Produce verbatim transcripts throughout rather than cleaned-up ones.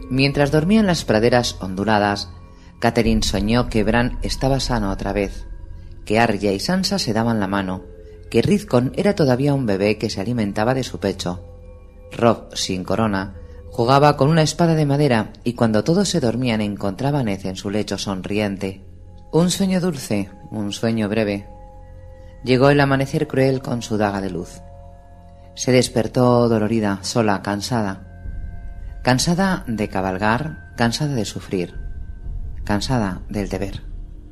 Mientras dormía en las praderas onduladas, Catelyn soñó que Bran estaba sano otra vez, que Arya y Sansa se daban la mano, que Rickon era todavía un bebé que se alimentaba de su pecho. Robb, sin corona, jugaba con una espada de madera y cuando todos se dormían encontraba a Ned en su lecho sonriente. Un sueño dulce, un sueño breve. Llegó el amanecer cruel con su daga de luz. Se despertó dolorida, sola, cansada. Cansada de cabalgar, cansada de sufrir, cansada del deber.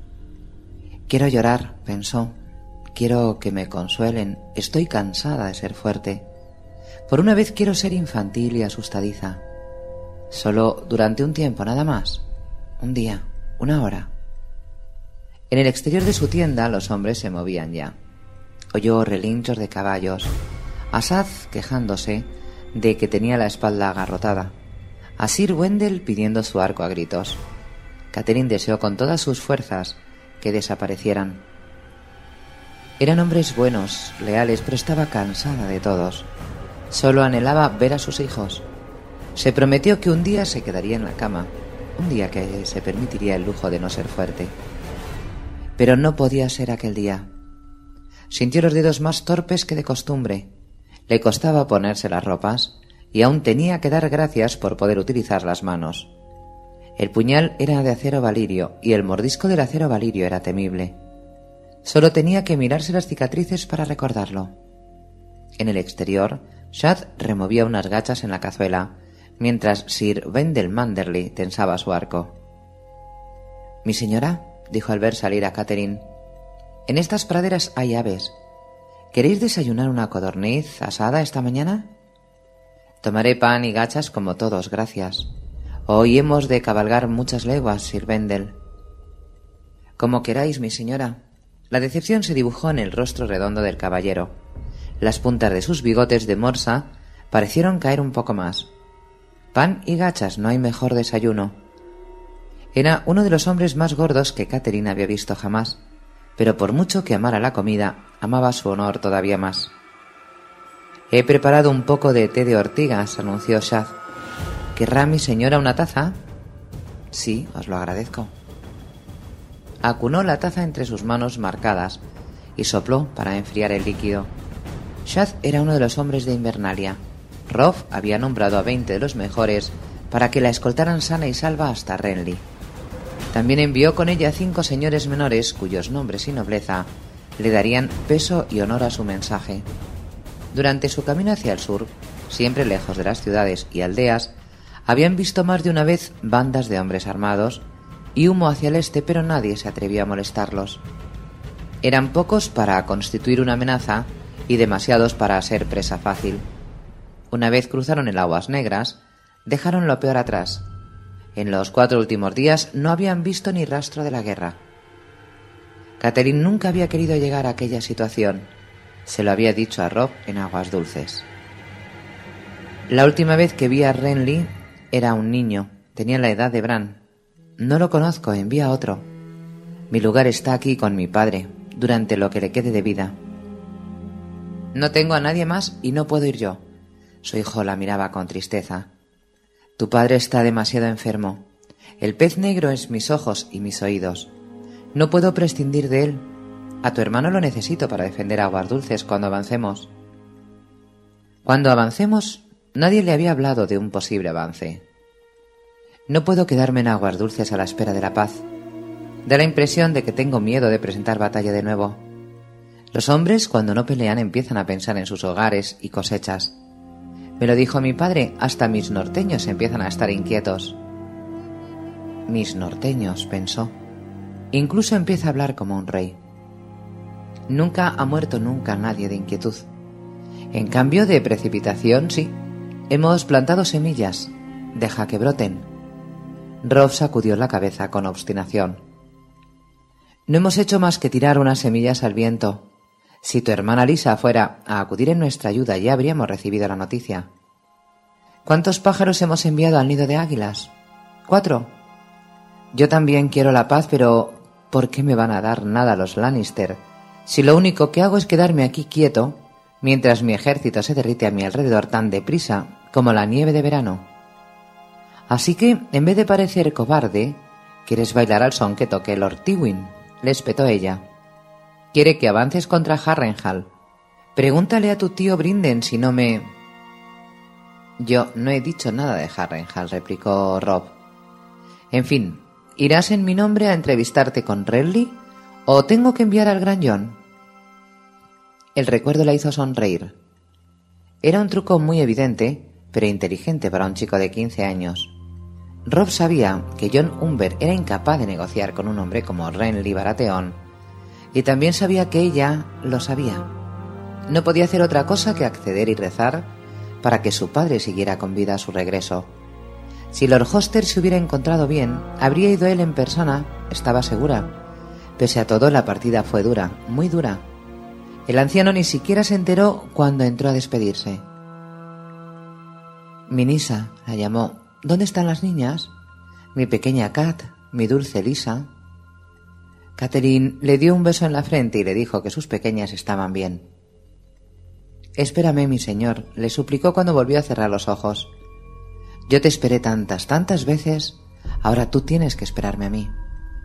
Quiero llorar, pensó. Quiero que me consuelen. Estoy cansada de ser fuerte. Por una vez quiero ser infantil y asustadiza. Solo durante un tiempo, nada más. Un día, una hora. En el exterior de su tienda los hombres se movían ya. Oyó relinchos de caballos. Asaz quejándose de que tenía la espalda agarrotada. A Sir Wendell pidiendo su arco a gritos. Catelyn deseó con todas sus fuerzas que desaparecieran. Eran hombres buenos, leales, pero estaba cansada de todos. Solo anhelaba ver a sus hijos. Se prometió que un día se quedaría en la cama, un día que se permitiría el lujo de no ser fuerte. Pero no podía ser aquel día. Sintió los dedos más torpes que de costumbre. Le costaba ponerse las ropas y aún tenía que dar gracias por poder utilizar las manos. El puñal era de acero valirio y el mordisco del acero valirio era temible. Solo tenía que mirarse las cicatrices para recordarlo. En el exterior, Shad removía unas gachas en la cazuela, mientras Sir Wendell Manderly tensaba su arco. «Mi señora», dijo al ver salir a Catelyn, «en estas praderas hay aves. ¿Queréis desayunar una codorniz asada esta mañana?» «Tomaré pan y gachas como todos, gracias. Hoy hemos de cabalgar muchas leguas, Sir Wendell». «Como queráis, mi señora». La decepción se dibujó en el rostro redondo del caballero. Las puntas de sus bigotes de morsa parecieron caer un poco más. Pan y gachas, no hay mejor desayuno. Era uno de los hombres más gordos que Catelyn había visto jamás, pero por mucho que amara la comida, amaba su honor todavía más. «He preparado un poco de té de ortigas», anunció Shad. «¿Querrá mi señora una taza?» «Sí, os lo agradezco». Acunó la taza entre sus manos marcadas y sopló para enfriar el líquido. Shad era uno de los hombres de Invernalia. Robb había nombrado a veinte de los mejores para que la escoltaran sana y salva hasta Renly. También envió con ella cinco señores menores cuyos nombres y nobleza le darían peso y honor a su mensaje. Durante su camino hacia el sur, siempre lejos de las ciudades y aldeas, habían visto más de una vez bandas de hombres armados y humo hacia el este, pero nadie se atrevió a molestarlos. Eran pocos para constituir una amenaza y demasiados para ser presa fácil. Una vez cruzaron el Aguas Negras, dejaron lo peor atrás. En los cuatro últimos días no habían visto ni rastro de la guerra. Catelyn nunca había querido llegar a aquella situación. Se lo había dicho a Robb en Aguas Dulces. La última vez que vi a Renly era un niño, tenía la edad de Bran. No lo conozco, envía a otro. Mi lugar está aquí con mi padre, durante lo que le quede de vida. No tengo a nadie más y no puedo ir yo. Su hijo la miraba con tristeza. Tu padre está demasiado enfermo. El pez negro es mis ojos y mis oídos. No puedo prescindir de él. A tu hermano lo necesito para defender Aguas Dulces cuando avancemos. Cuando avancemos, nadie le había hablado de un posible avance. No puedo quedarme en Aguas Dulces a la espera de la paz. Da la impresión de que tengo miedo de presentar batalla de nuevo. Los hombres, cuando no pelean, empiezan a pensar en sus hogares y cosechas. Me lo dijo mi padre, hasta mis norteños empiezan a estar inquietos. Mis norteños, pensó. Incluso empieza a hablar como un rey. Nunca ha muerto nunca nadie de inquietud. En cambio de precipitación, sí. Hemos plantado semillas. Deja que broten. Robb sacudió la cabeza con obstinación. No hemos hecho más que tirar unas semillas al viento. Si tu hermana Lisa fuera a acudir en nuestra ayuda, ya habríamos recibido la noticia. ¿Cuántos pájaros hemos enviado al nido de águilas? Cuatro. Yo también quiero la paz, pero ¿por qué me van a dar nada los Lannister si lo único que hago es quedarme aquí quieto mientras mi ejército se derrite a mi alrededor tan deprisa como la nieve de verano? Así que, en vez de parecer cobarde, ¿quieres bailar al son que toque Lord Tywin?, le espetó ella. Quiere que avances contra Harrenhal. Pregúntale a tu tío Brinden si no me... Yo no he dicho nada de Harrenhal, replicó Robb. En fin, ¿irás en mi nombre a entrevistarte con Renly o tengo que enviar al gran Jon? El recuerdo la hizo sonreír. Era un truco muy evidente, pero inteligente para un chico de quince años. Robb sabía que Jon Umber era incapaz de negociar con un hombre como Renly Baratheon, y también sabía que ella lo sabía. No podía hacer otra cosa que acceder y rezar para que su padre siguiera con vida a su regreso. Si Lord Hoster se hubiera encontrado bien, habría ido él en persona, estaba segura. Pese a todo, la partida fue dura, muy dura. El anciano ni siquiera se enteró cuando entró a despedirse. Minisa, la llamó. ¿Dónde están las niñas? Mi pequeña Kat, mi dulce Lisa. Catelyn le dio un beso en la frente y le dijo que sus pequeñas estaban bien. Espérame, mi señor, le suplicó cuando volvió a cerrar los ojos. Yo te esperé tantas, tantas veces, ahora tú tienes que esperarme a mí.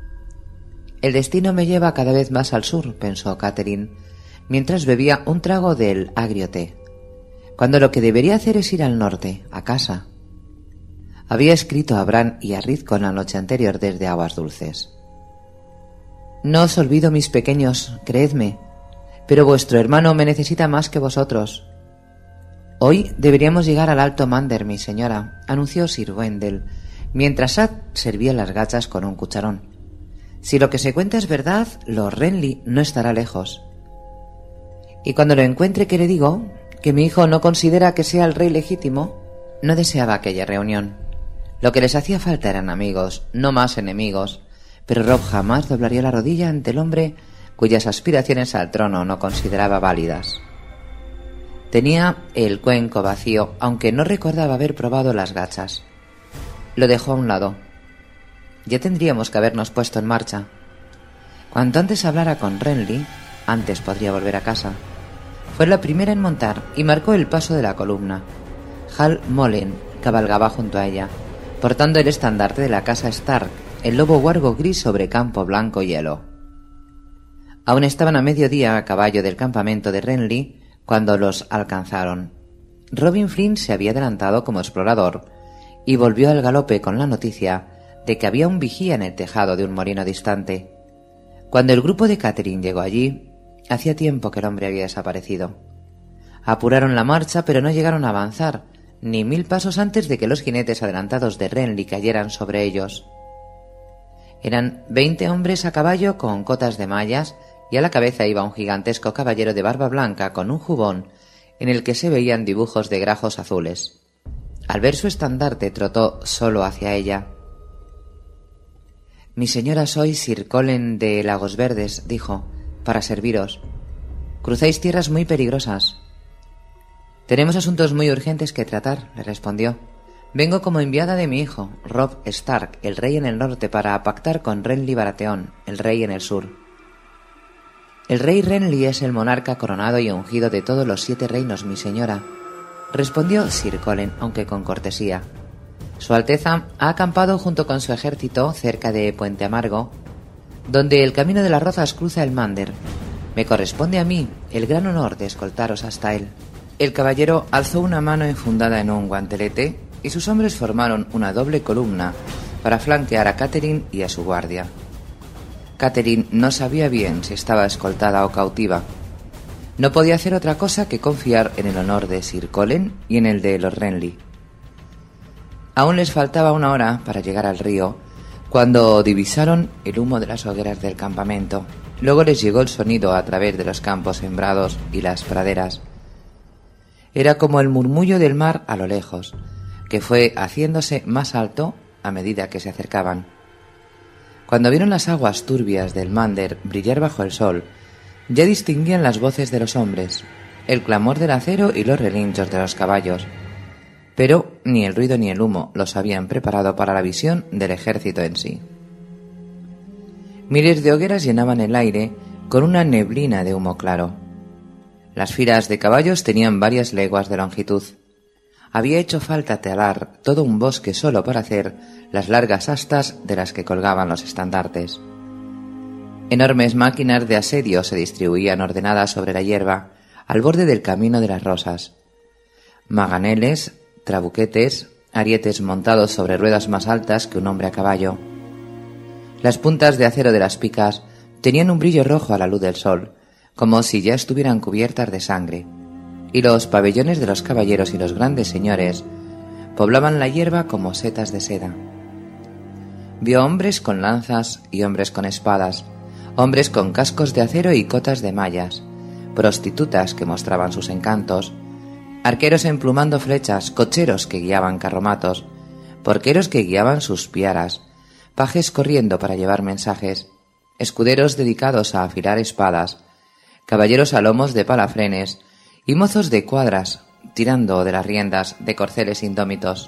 El destino me lleva cada vez más al sur, pensó Catelyn, mientras bebía un trago del agrio té, cuando lo que debería hacer es ir al norte, a casa. Había escrito a Bran y a Rickon la noche anterior desde Aguas Dulces. No os olvido, mis pequeños, creedme, pero vuestro hermano me necesita más que vosotros. Hoy deberíamos llegar al Alto Mander, mi señora, anunció Sir Wendell, mientras Sad servía las gachas con un cucharón. Si lo que se cuenta es verdad, Lord Renly no estará lejos. Y cuando lo encuentre, ¿qué le digo? Que mi hijo no considera que sea el rey legítimo. No deseaba aquella reunión. Lo que les hacía falta eran amigos, no más enemigos, pero Robb jamás doblaría la rodilla ante el hombre cuyas aspiraciones al trono no consideraba válidas. Tenía el cuenco vacío, aunque no recordaba haber probado las gachas. Lo dejó a un lado. Ya tendríamos que habernos puesto en marcha. Cuanto antes hablara con Renly, antes podría volver a casa. Fue la primera en montar y marcó el paso de la columna. Hal Mullen cabalgaba junto a ella, portando el estandarte de la casa Stark, el lobo huargo gris sobre campo blanco hielo. Aún estaban a mediodía a caballo del campamento de Renly cuando los alcanzaron. Robin Flynn se había adelantado como explorador y volvió al galope con la noticia de que había un vigía en el tejado de un molino distante. Cuando el grupo de Catelyn llegó allí, hacía tiempo que el hombre había desaparecido. Apuraron la marcha, pero no llegaron a avanzar, ni mil pasos antes de que los jinetes adelantados de Renly cayeran sobre ellos. Eran veinte hombres a caballo con cotas de mallas, y a la cabeza iba un gigantesco caballero de barba blanca con un jubón en el que se veían dibujos de grajos azules. Al ver su estandarte trotó solo hacia ella. «Mi señora, soy Sir Colen de Lagos Verdes», dijo, «para serviros. Cruzáis tierras muy peligrosas». «Tenemos asuntos muy urgentes que tratar», le respondió. «Vengo como enviada de mi hijo, Robb Stark, el rey en el norte, para pactar con Renly Baratheon, el rey en el sur». «El rey Renly es el monarca coronado y ungido de todos los siete reinos, mi señora», respondió Sir Colen, aunque con cortesía. «Su Alteza ha acampado junto con su ejército cerca de Puente Amargo, donde el camino de las Rozas cruza el Mander. Me corresponde a mí el gran honor de escoltaros hasta él». El caballero alzó una mano enfundada en un guantelete y sus hombres formaron una doble columna para flanquear a Catelyn y a su guardia. Catelyn no sabía bien si estaba escoltada o cautiva. No podía hacer otra cosa que confiar en el honor de Sir Colen y en el de Lord Renly. Aún les faltaba una hora para llegar al río, cuando divisaron el humo de las hogueras del campamento. Luego les llegó el sonido a través de los campos sembrados y las praderas. Era como el murmullo del mar a lo lejos, que fue haciéndose más alto a medida que se acercaban. Cuando vieron las aguas turbias del Mander brillar bajo el sol, ya distinguían las voces de los hombres, el clamor del acero y los relinchos de los caballos. Pero ni el ruido ni el humo los habían preparado para la visión del ejército en sí. Miles de hogueras llenaban el aire con una neblina de humo claro. Las filas de caballos tenían varias leguas de longitud. había hecho falta talar todo un bosque solo para hacer las largas astas de las que colgaban los estandartes. Enormes máquinas de asedio se distribuían ordenadas sobre la hierba al borde del camino de las rosas. Maganeles, trabuquetes, arietes montados sobre ruedas más altas que un hombre a caballo. Las puntas de acero de las picas tenían un brillo rojo a la luz del sol, como si ya estuvieran cubiertas de sangre, y los pabellones de los caballeros y los grandes señores poblaban la hierba como setas de seda. Vio hombres con lanzas y hombres con espadas, hombres con cascos de acero y cotas de mallas, prostitutas que mostraban sus encantos, arqueros emplumando flechas, cocheros que guiaban carromatos, porqueros que guiaban sus piaras, pajes corriendo para llevar mensajes, escuderos dedicados a afilar espadas, caballeros a lomos de palafrenes y mozos de cuadras tirando de las riendas de corceles indómitos.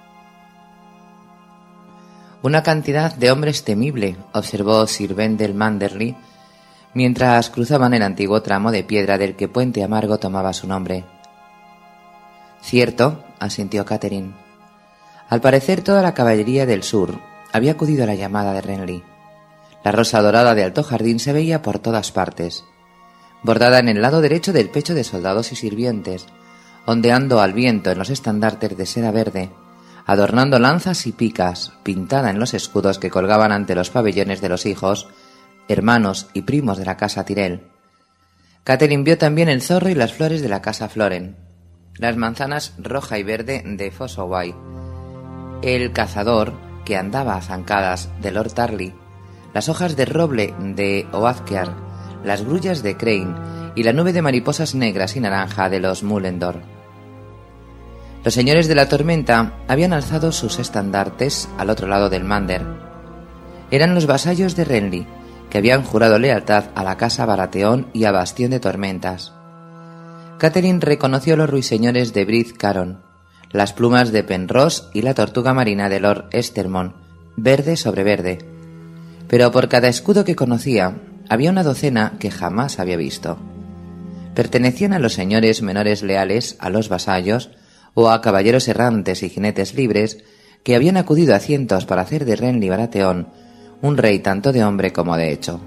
Una cantidad de hombres temible, observó Sir Wendell Manderly, mientras cruzaban el antiguo tramo de piedra del que Puente Amargo tomaba su nombre. Cierto, asintió Catherine. Al parecer toda la caballería del sur había acudido a la llamada de Renly. La rosa dorada de Alto Jardín se veía por todas partes, bordada en el lado derecho del pecho de soldados y sirvientes, ondeando al viento en los estandartes de seda verde, adornando lanzas y picas, pintada en los escudos que colgaban ante los pabellones de los hijos, hermanos y primos de la casa Tyrell. Catherine vio también el zorro y las flores de la casa Floren, las manzanas roja y verde de Fossoway, el cazador que andaba a zancadas de Lord Tarly, las hojas de roble de Oathkear, las grullas de Crane y la nube de mariposas negras y naranja de los Mullendore. Los señores de la tormenta habían alzado sus estandartes al otro lado del Mander. Eran los vasallos de Renly, que habían jurado lealtad a la casa Baratheon y a Bastión de Tormentas. Catherine reconoció los ruiseñores de Brith Caron, las plumas de Penrose y la tortuga marina de Lord Estermont, verde sobre verde. Pero por cada escudo que conocía, había una docena que jamás había visto. Pertenecían a los señores menores leales a los vasallos o a caballeros errantes y jinetes libres que habían acudido a cientos para hacer de Renly Baratheon un rey tanto de hombre como de hecho.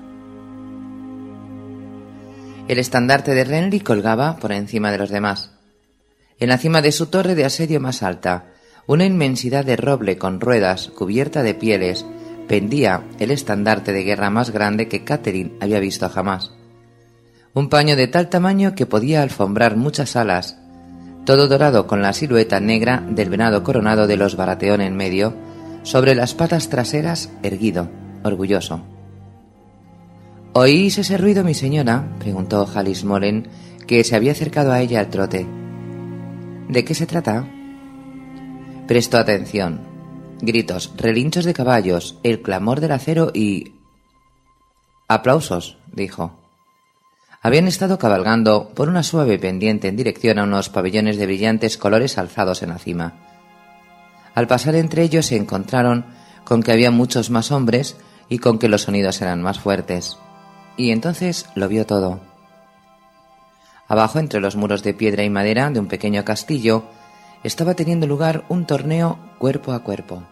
El estandarte de Renly colgaba por encima de los demás. En la cima de su torre de asedio más alta, una inmensidad de roble con ruedas cubierta de pieles, pendía el estandarte de guerra más grande que Catherine había visto jamás. Un paño de tal tamaño que podía alfombrar muchas alas, todo dorado con la silueta negra del venado coronado de los Baratheon en medio, sobre las patas traseras erguido, orgulloso. —¿Oís ese ruido, mi señora? —preguntó Halis Molen, que se había acercado a ella al trote. —¿De qué se trata? Prestó atención. Gritos, relinchos de caballos, el clamor del acero y... —Aplausos —dijo. Habían estado cabalgando por una suave pendiente en dirección a unos pabellones de brillantes colores alzados en la cima. Al pasar entre ellos se encontraron con que había muchos más hombres y con que los sonidos eran más fuertes. Y entonces lo vio todo. Abajo, entre los muros de piedra y madera de un pequeño castillo, estaba teniendo lugar un torneo cuerpo a cuerpo.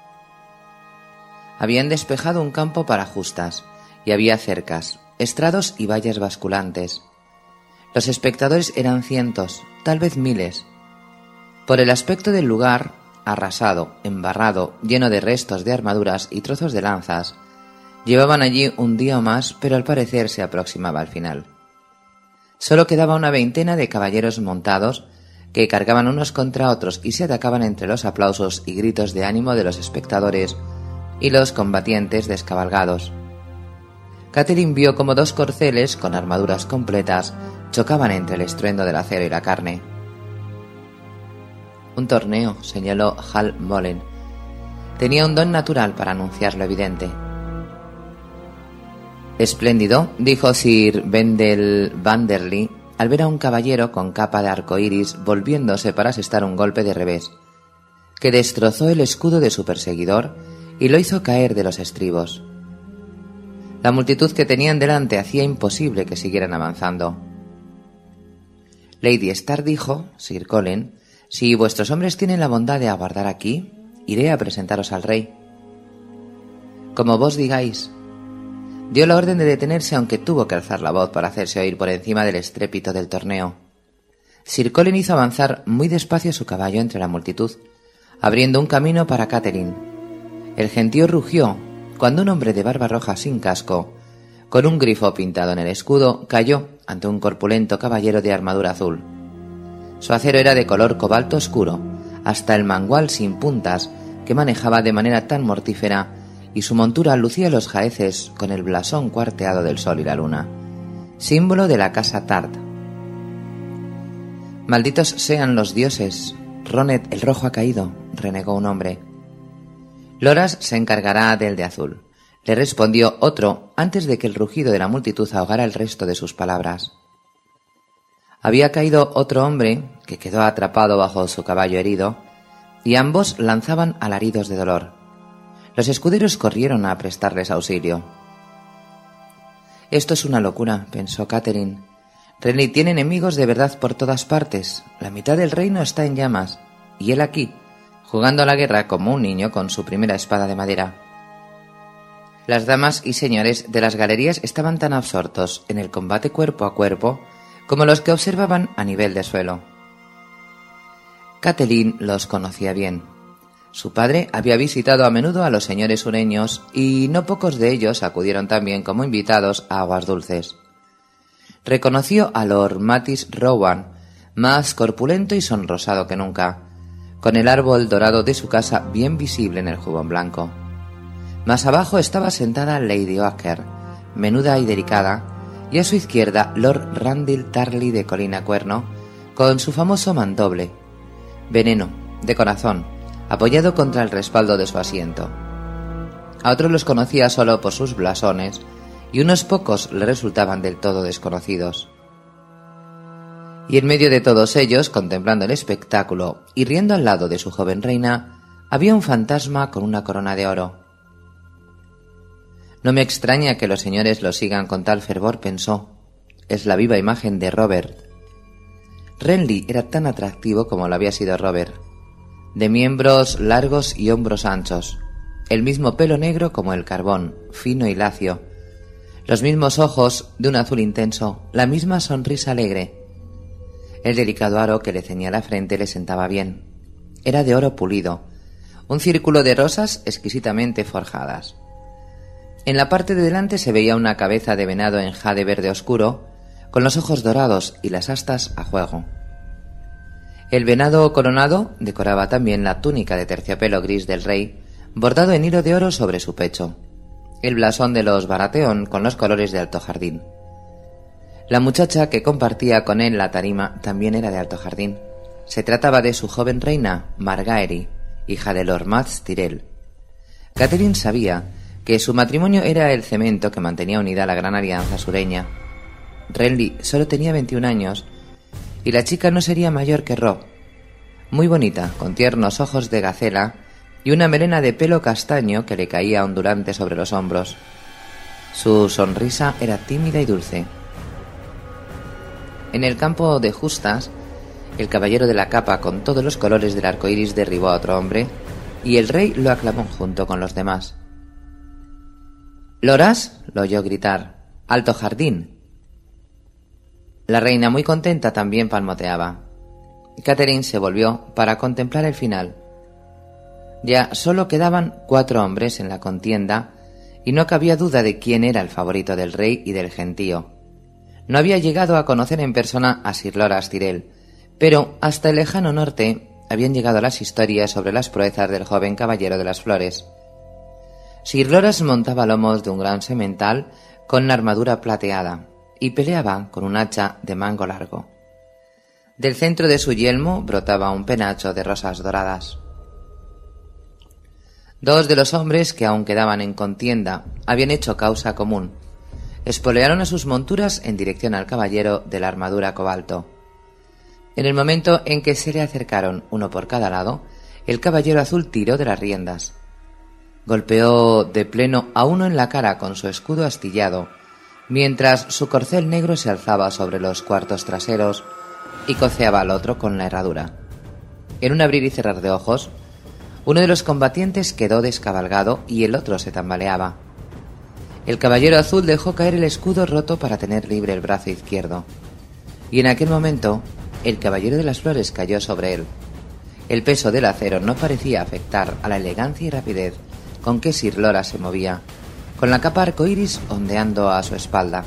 Habían despejado un campo para justas, y había cercas, estrados y vallas basculantes. Los espectadores eran cientos, tal vez miles. Por el aspecto del lugar, arrasado, embarrado, lleno de restos de armaduras y trozos de lanzas, llevaban allí un día o más, pero al parecer se aproximaba al final. Solo quedaba una veintena de caballeros montados que cargaban unos contra otros y se atacaban entre los aplausos y gritos de ánimo de los espectadores y los combatientes descabalgados. Catherine vio como dos corceles con armaduras completas chocaban entre el estruendo del acero y la carne. Un torneo, señaló Hal Molen. Tenía un don natural para anunciar lo evidente. Espléndido, dijo Sir Wendell Banderly al ver a un caballero con capa de arcoíris volviéndose para asestar un golpe de revés, que destrozó el escudo de su perseguidor y lo hizo caer de los estribos. La multitud que tenían delante hacía imposible que siguieran avanzando. Lady Stark dijo, Sir Colin, Si vuestros hombres tienen la bondad de aguardar aquí, iré a presentaros al rey. Como vos digáis. Dio la orden de detenerse, aunque tuvo que alzar la voz para hacerse oír por encima del estrépito del torneo. Sir Colin hizo avanzar muy despacio su caballo entre la multitud, abriendo un camino para Catherine. El gentío rugió cuando un hombre de barba roja sin casco, con un grifo pintado en el escudo, cayó ante un corpulento caballero de armadura azul. Su acero era de color cobalto oscuro, hasta el mangual sin puntas que manejaba de manera tan mortífera, y su montura lucía los jaeces con el blasón cuarteado del sol y la luna, símbolo de la casa Tart. «Malditos sean los dioses, Ronet el Rojo ha caído», renegó un hombre. «Loras se encargará del de azul», le respondió otro antes de que el rugido de la multitud ahogara el resto de sus palabras. Había caído otro hombre que quedó atrapado bajo su caballo herido, y ambos lanzaban alaridos de dolor. Los escuderos corrieron a prestarles auxilio. «Esto es una locura», pensó Catherine. «Renly tiene enemigos de verdad por todas partes. La mitad del reino está en llamas, y él aquí, jugando a la guerra como un niño con su primera espada de madera». Las damas y señores de las galerías estaban tan absortos en el combate cuerpo a cuerpo como los que observaban a nivel de suelo. Catelyn los conocía bien. Su padre había visitado a menudo a los señores sureños y no pocos de ellos acudieron también como invitados a Aguas Dulces. Reconoció a Lord Matis Rowan, más corpulento y sonrosado que nunca, con el árbol dorado de su casa bien visible en el jubón blanco. Más abajo estaba sentada Lady Oaker, menuda y delicada, y a su izquierda Lord Randall Tarly de Colina Cuerno, con su famoso mandoble, veneno, de corazón, apoyado contra el respaldo de su asiento. A otros los conocía solo por sus blasones, y unos pocos le resultaban del todo desconocidos. Y en medio de todos ellos, contemplando el espectáculo y riendo al lado de su joven reina, había un fantasma con una corona de oro. «No me extraña que los señores lo sigan con tal fervor», pensó. «Es la viva imagen de Robert». Renly era tan atractivo como lo había sido Robert, de miembros largos y hombros anchos, el mismo pelo negro como el carbón, fino y lacio, los mismos ojos de un azul intenso, la misma sonrisa alegre. El delicado aro que le ceñía la frente le sentaba bien. Era de oro pulido, un círculo de rosas exquisitamente forjadas. En la parte de delante se veía una cabeza de venado en jade verde oscuro, con los ojos dorados y las astas a juego. El venado coronado decoraba también la túnica de terciopelo gris del rey, bordado en hilo de oro sobre su pecho, el blasón de los Baratheon con los colores de Alto Jardín. La muchacha que compartía con él la tarima también era de Alto Jardín. Se trataba de su joven reina, Margaery, hija de Lord Mads Tyrell. Catherine sabía que su matrimonio era el cemento que mantenía unida la gran alianza sureña. Renly solo tenía veintiún años y la chica no sería mayor que Robb, muy bonita, con tiernos ojos de gacela y una melena de pelo castaño que le caía ondulante sobre los hombros. Su sonrisa era tímida y dulce. En el campo de justas, el caballero de la capa con todos los colores del arco iris derribó a otro hombre y el rey lo aclamó junto con los demás. «¿Loras?», lo oyó gritar. «¡Alto Jardín!». La reina, muy contenta, también palmoteaba. Catherine se volvió para contemplar el final. Ya solo quedaban cuatro hombres en la contienda y no cabía duda de quién era el favorito del rey y del gentío. No había llegado a conocer en persona a Sir Loras Tyrell, pero hasta el lejano norte habían llegado las historias sobre las proezas del joven caballero de las flores. Sir Loras montaba lomos de un gran semental con la armadura plateada y peleaba con un hacha de mango largo. Del centro de su yelmo brotaba un penacho de rosas doradas. Dos de los hombres que aún quedaban en contienda habían hecho causa común. Espolearon a sus monturas en dirección al caballero de la armadura cobalto. En el momento en que se le acercaron, uno por cada lado, el caballero azul tiró de las riendas. Golpeó de pleno a uno en la cara con su escudo astillado, mientras su corcel negro se alzaba sobre los cuartos traseros y coceaba al otro con la herradura. En un abrir y cerrar de ojos, uno de los combatientes quedó descabalgado y el otro se tambaleaba. El caballero azul dejó caer el escudo roto para tener libre el brazo izquierdo, y en aquel momento el caballero de las flores cayó sobre él. El peso del acero no parecía afectar a la elegancia y rapidez con que Sir Loras se movía, con la capa arcoíris ondeando a su espalda.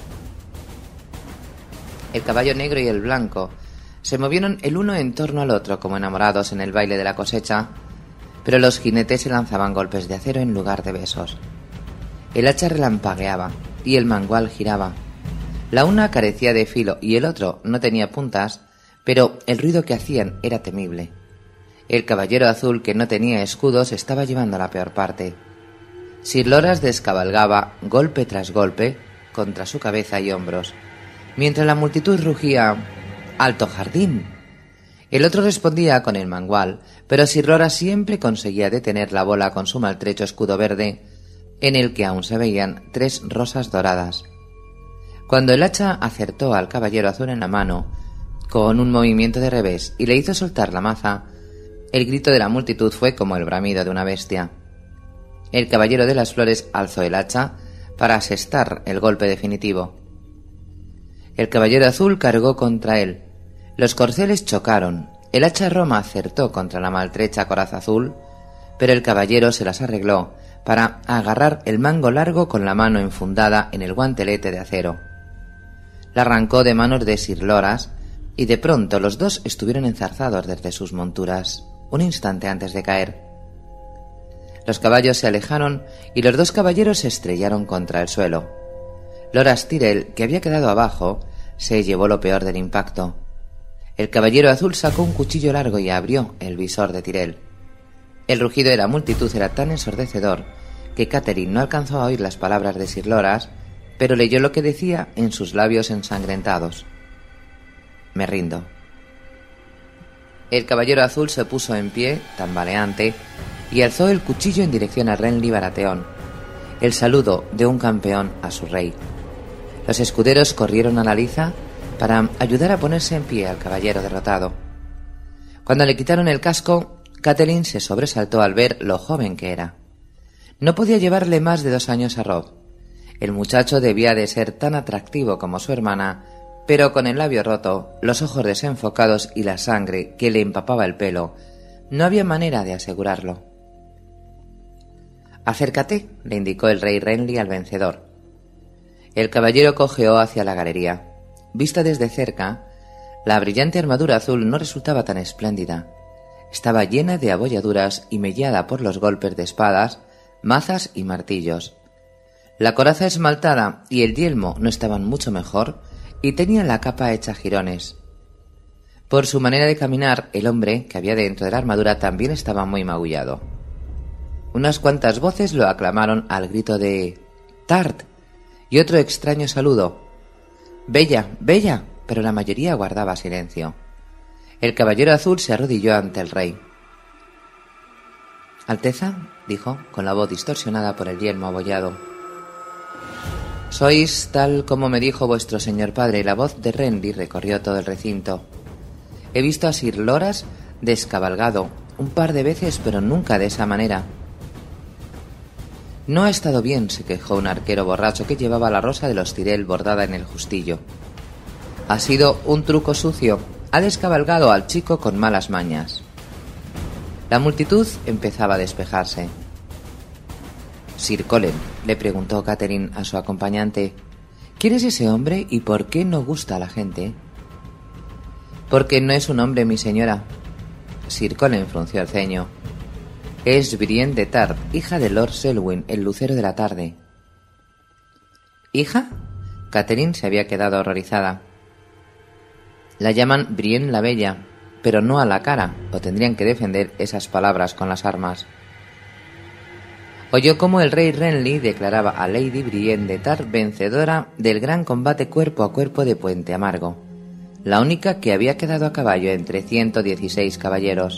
El caballo negro y el blanco se movieron el uno en torno al otro como enamorados en el baile de la cosecha, pero los jinetes se lanzaban golpes de acero en lugar de besos. El hacha relampagueaba y el mangual giraba. La una carecía de filo y el otro no tenía puntas, pero el ruido que hacían era temible. El caballero azul, que no tenía escudos, estaba llevando la peor parte. Sir Loras descabalgaba golpe tras golpe contra su cabeza y hombros, mientras la multitud rugía: ¡Alto jardín! El otro respondía con el mangual, pero Sir Loras siempre conseguía detener la bola con su maltrecho escudo verde, en el que aún se veían tres rosas doradas. Cuando el hacha acertó al caballero azul en la mano, con un movimiento de revés, y le hizo soltar la maza, el grito de la multitud fue como el bramido de una bestia. El caballero de las flores alzó el hacha para asestar el golpe definitivo. El caballero azul cargó contra él. Los corceles chocaron. El hacha Roma acertó contra la maltrecha coraza azul, pero el caballero se las arregló para agarrar el mango largo con la mano enfundada en el guantelete de acero. La arrancó de manos de Sir Loras, y de pronto los dos estuvieron enzarzados desde sus monturas, un instante antes de caer. Los caballos se alejaron y los dos caballeros se estrellaron contra el suelo. Loras Tyrell, que había quedado abajo, se llevó lo peor del impacto. El caballero azul sacó un cuchillo largo y abrió el visor de Tyrell. El rugido de la multitud era tan ensordecedor que Catherine no alcanzó a oír las palabras de Sir Loras, pero leyó lo que decía en sus labios ensangrentados: «Me rindo». El caballero azul se puso en pie, tambaleante, y alzó el cuchillo en dirección a Renly Baratheon, el saludo de un campeón a su rey. Los escuderos corrieron a la liza para ayudar a ponerse en pie al caballero derrotado. Cuando le quitaron el casco, Catelyn se sobresaltó al ver lo joven que era. No podía llevarle más de dos años a Robb. El muchacho debía de ser tan atractivo como su hermana, pero con el labio roto, los ojos desenfocados y la sangre que le empapaba el pelo, no había manera de asegurarlo. «Acércate», le indicó el rey Renly al vencedor. El caballero cojeó hacia la galería. Vista desde cerca, la brillante armadura azul no resultaba tan espléndida. Estaba llena de abolladuras y mellada por los golpes de espadas, mazas y martillos. La coraza esmaltada y el yelmo no estaban mucho mejor y tenía la capa hecha jirones. Por su manera de caminar, el hombre que había dentro de la armadura también estaba muy magullado. Unas cuantas voces lo aclamaron al grito de «¡Tart!» y otro extraño saludo. «¡Bella! ¡Bella!», pero la mayoría guardaba silencio. El caballero azul se arrodilló ante el rey. «Alteza», dijo, con la voz distorsionada por el yelmo abollado. «Sois tal como me dijo vuestro señor padre», y la voz de Renly recorrió todo el recinto. «He visto a Sir Loras descabalgado un par de veces, pero nunca de esa manera». «No ha estado bien», se quejó un arquero borracho que llevaba la rosa de los Tyrell bordada en el justillo. «Ha sido un truco sucio. Ha descabalgado al chico con malas mañas». La multitud empezaba a despejarse. «Sir Colen», le preguntó Catherine a su acompañante, «¿quién es ese hombre y por qué no gusta a la gente?» «Porque no es un hombre, mi señora». Sir Colen frunció el ceño. «Es Brienne de Tart, hija de Lord Selwyn, el lucero de la tarde». «¿Hija?» Catherine se había quedado horrorizada. «La llaman Brienne la Bella, pero no a la cara, o tendrían que defender esas palabras con las armas». Oyó cómo el rey Renly declaraba a Lady Brienne de Tart vencedora del gran combate cuerpo a cuerpo de Puente Amargo, la única que había quedado a caballo entre ciento dieciséis caballeros.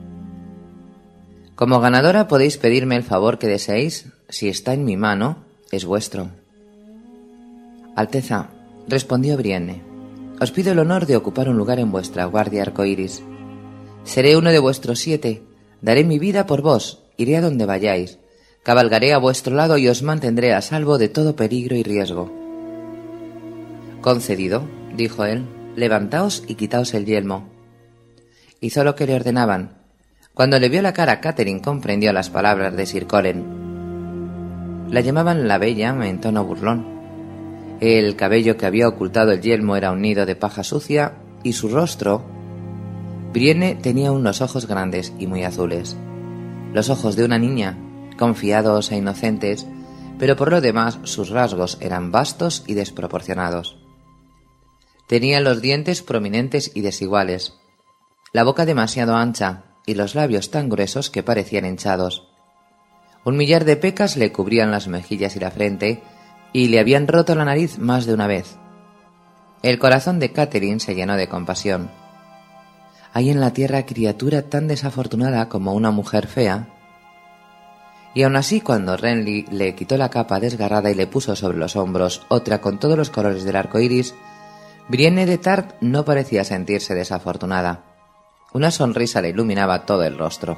«Como ganadora podéis pedirme el favor que deseéis. Si está en mi mano, es vuestro». «Alteza», respondió Brienne, «os pido el honor de ocupar un lugar en vuestra guardia arcoíris. Seré uno de vuestros siete, daré mi vida por vos, iré a donde vayáis, cabalgaré a vuestro lado y os mantendré a salvo de todo peligro y riesgo. Concedido, dijo él, levantaos y quitaos el yelmo. Hizo lo que le ordenaban. Cuando le vio la cara, Catherine comprendió las palabras de Sir Colin. La llamaban la Bella en tono burlón. El cabello que había ocultado el yelmo era un nido de paja sucia y su rostro... Brienne tenía unos ojos grandes y muy azules. Los ojos de una niña, confiados e inocentes, pero por lo demás sus rasgos eran vastos y desproporcionados. Tenía los dientes prominentes y desiguales, la boca demasiado ancha y los labios tan gruesos que parecían hinchados. Un millar de pecas le cubrían las mejillas y la frente, y le habían roto la nariz más de una vez. El corazón de Catherine se llenó de compasión. ¿Hay en la tierra criatura tan desafortunada como una mujer fea? Y aun así, cuando Renly le quitó la capa desgarrada y le puso sobre los hombros otra con todos los colores del arco iris, Brienne de Tart no parecía sentirse desafortunada. Una sonrisa le iluminaba todo el rostro.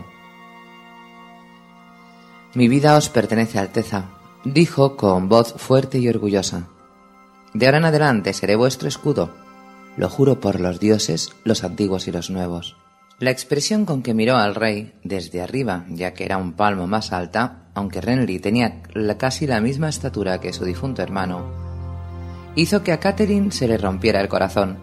«Mi vida os pertenece, Alteza», dijo con voz fuerte y orgullosa. «De ahora en adelante seré vuestro escudo. Lo juro por los dioses, los antiguos y los nuevos». La expresión con que miró al rey desde arriba, ya que era un palmo más alta, aunque Renly tenía casi la misma estatura que su difunto hermano, hizo que a Catherine se le rompiera el corazón.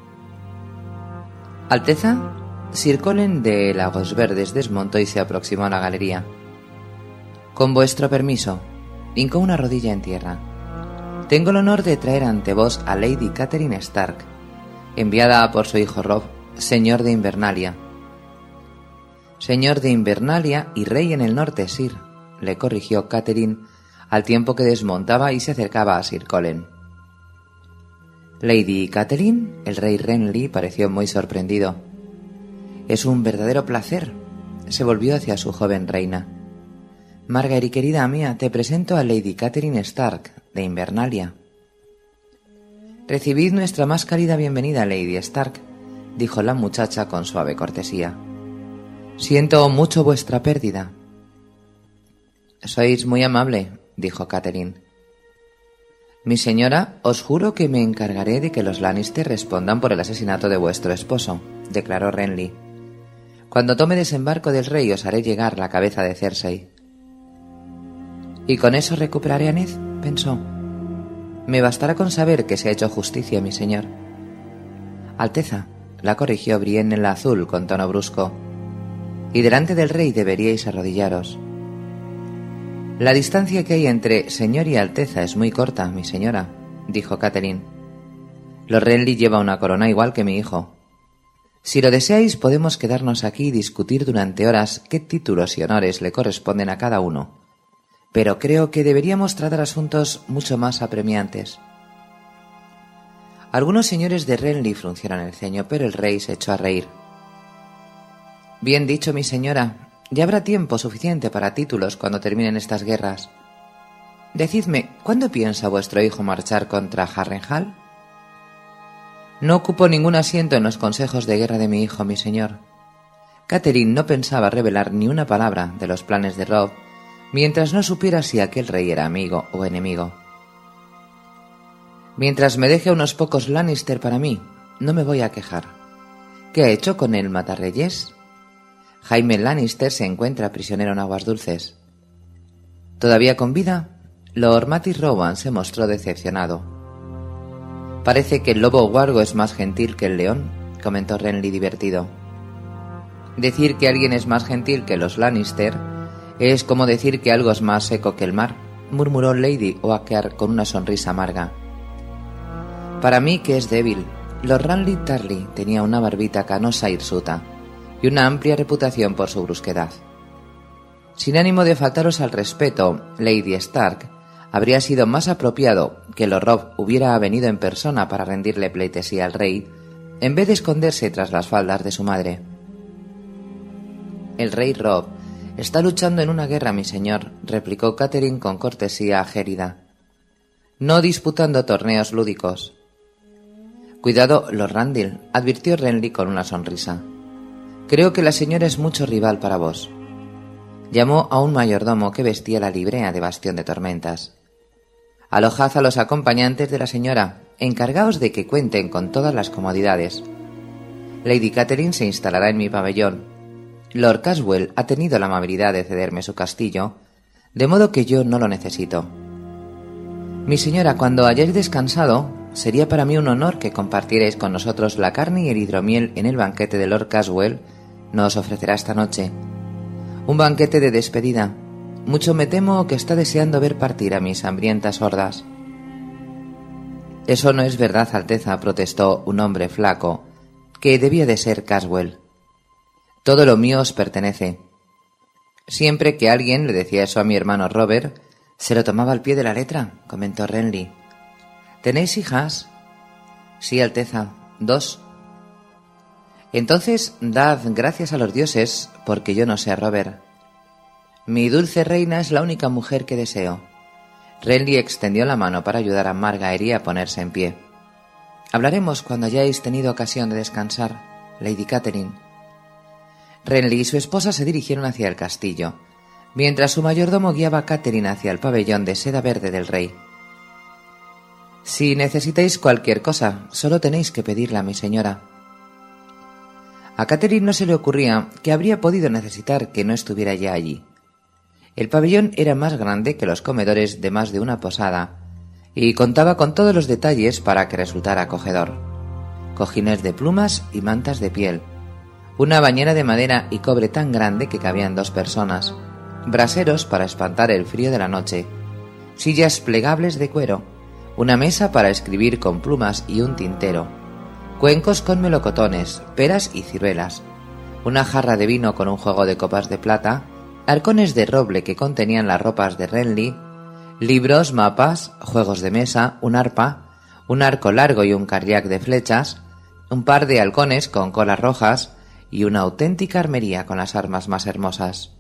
«Alteza», Sir Colin de Lagos Verdes desmontó y se aproximó a la galería. «Con vuestro permiso», hincó una rodilla en tierra. «Tengo el honor de traer ante vos a Lady Catherine Stark, enviada por su hijo Robb, señor de Invernalia». «Señor de Invernalia y rey en el norte, Sir», le corrigió Catherine al tiempo que desmontaba y se acercaba a Sir Colin. «Lady Catherine», el rey Renly pareció muy sorprendido. «Es un verdadero placer», se volvió hacia su joven reina. «Margaery, querida mía, te presento a Lady Catherine Stark, de Invernalia». «Recibid nuestra más cálida bienvenida, Lady Stark», dijo la muchacha con suave cortesía. «Siento mucho vuestra pérdida». «Sois muy amable», dijo Catherine. «Mi señora, os juro que me encargaré de que los Lannister respondan por el asesinato de vuestro esposo», declaró Renly. «Cuando tome desembarco del rey os haré llegar la cabeza de Cersei». «¿Y con eso recuperaré a Ned?», pensó. «Me bastará con saber que se ha hecho justicia, mi señor». «Alteza», la corrigió Brienne en la azul con tono brusco, «y delante del rey deberíais arrodillaros». «La distancia que hay entre señor y alteza es muy corta, mi señora», dijo Catherine. «Lord Renly lleva una corona igual que mi hijo. Si lo deseáis, podemos quedarnos aquí y discutir durante horas qué títulos y honores le corresponden a cada uno. Pero creo que deberíamos tratar asuntos mucho más apremiantes». Algunos señores de Renly fruncieron el ceño, pero el rey se echó a reír. «Bien dicho, mi señora. Ya habrá tiempo suficiente para títulos cuando terminen estas guerras. Decidme, ¿cuándo piensa vuestro hijo marchar contra Harrenhal?» «No ocupo ningún asiento en los consejos de guerra de mi hijo, mi señor». Catherine no pensaba revelar ni una palabra de los planes de Robb, mientras no supiera si aquel rey era amigo o enemigo. «Mientras me deje unos pocos Lannister para mí, no me voy a quejar. ¿Qué ha hecho con el matarreyes? Jaime Lannister se encuentra prisionero en Aguas Dulces». Todavía con vida, Lord Matis Rowan se mostró decepcionado. «Parece que el lobo huargo es más gentil que el león», comentó Renly divertido. «Decir que alguien es más gentil que los Lannister es como decir que algo es más seco que el mar», murmuró Lady Oakar con una sonrisa amarga. «Para mí, que es débil, Lord Randy Tarly tenía una barbita canosa e hirsuta y una amplia reputación por su brusquedad. Sin ánimo de faltaros al respeto, Lady Stark, habría sido más apropiado que Lord Robb hubiera venido en persona para rendirle pleitesía al rey, en vez de esconderse tras las faldas de su madre». «El rey Robb está luchando en una guerra, mi señor», replicó Catherine con cortesía agérida, «no disputando torneos lúdicos». «Cuidado, Lord Randall», advirtió Renly con una sonrisa. Creo que la señora es mucho rival para vos. Llamó a un mayordomo que vestía la librea de Bastión de Tormentas. Alojad a los acompañantes de la señora, encargaos de que cuenten con todas las comodidades. Lady Catherine se instalará en mi pabellón. Lord Caswell ha tenido la amabilidad de cederme su castillo, de modo que yo no lo necesito. Mi señora, cuando hayáis descansado, sería para mí un honor que compartierais con nosotros la carne y el hidromiel en el banquete de Lord Caswell nos ofrecerá esta noche. Un banquete de despedida. Mucho me temo que está deseando ver partir a mis hambrientas hordas. Eso no es verdad, Alteza, protestó un hombre flaco, que debía de ser Caswell. Todo lo mío os pertenece. Siempre que alguien le decía eso a mi hermano Robert, se lo tomaba al pie de la letra, comentó Renly. ¿Tenéis hijas? Sí, Alteza, dos. Entonces, dad gracias a los dioses, porque yo no sé, Robert. Mi dulce reina es la única mujer que deseo. Renly extendió la mano para ayudar a Margaery a ponerse en pie. Hablaremos cuando hayáis tenido ocasión de descansar, Lady Catherine. Renly y su esposa se dirigieron hacia el castillo, mientras su mayordomo guiaba a Catherine hacia el pabellón de seda verde del rey. Si necesitáis cualquier cosa, solo tenéis que pedirla a mi señora. A Catherine no se le ocurría que habría podido necesitar que no estuviera ya allí. El pabellón era más grande que los comedores de más de una posada y contaba con todos los detalles para que resultara acogedor. Cojines de plumas y mantas de piel, una bañera de madera y cobre tan grande que cabían dos personas, braseros para espantar el frío de la noche, sillas plegables de cuero, una mesa para escribir con plumas y un tintero, cuencos con melocotones, peras y ciruelas, una jarra de vino con un juego de copas de plata, arcones de roble que contenían las ropas de Renly, libros, mapas, juegos de mesa, un arpa, un arco largo y un carriac de flechas, un par de halcones con colas rojas y una auténtica armería con las armas más hermosas.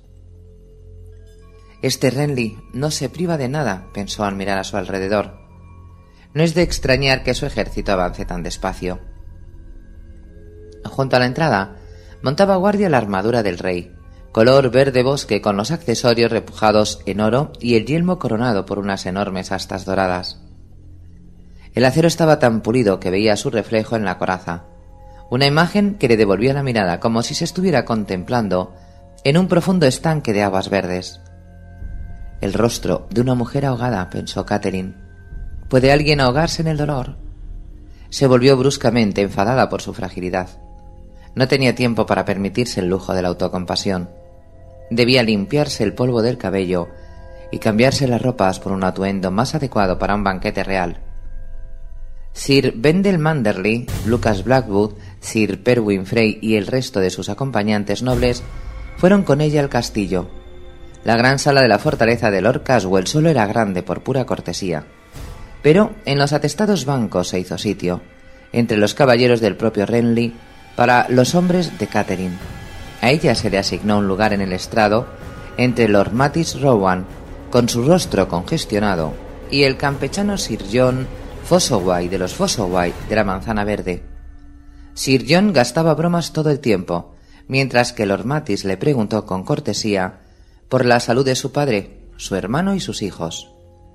Este Renly no se priva de nada, pensó al mirar a su alrededor. No es de extrañar que su ejército avance tan despacio. Junto a la entrada, montaba guardia la armadura del rey, color verde bosque con los accesorios repujados en oro y el yelmo coronado por unas enormes astas doradas. El acero estaba tan pulido que veía su reflejo en la coraza, una imagen que le devolvía la mirada como si se estuviera contemplando en un profundo estanque de aguas verdes. El rostro de una mujer ahogada, pensó Catherine. ¿Puede alguien ahogarse en el dolor? Se volvió bruscamente, enfadada por su fragilidad. No tenía tiempo para permitirse el lujo de la autocompasión. Debía limpiarse el polvo del cabello y cambiarse las ropas por un atuendo más adecuado para un banquete real. Sir Bendel Manderly, Lucas Blackwood, Sir Perwyn Frey y el resto de sus acompañantes nobles fueron con ella al castillo. La gran sala de la fortaleza de Lord Caswell solo era grande por pura cortesía, pero en los atestados bancos se hizo sitio, entre los caballeros del propio Renly, para los hombres de Catherine. A ella se le asignó un lugar en el estrado entre Lord Matis Rowan, con su rostro congestionado, y el campechano Sir John Fossoway de los Fossoway de la Manzana Verde. Sir John gastaba bromas todo el tiempo, mientras que Lord Matis le preguntó con cortesía por la salud de su padre, su hermano y sus hijos.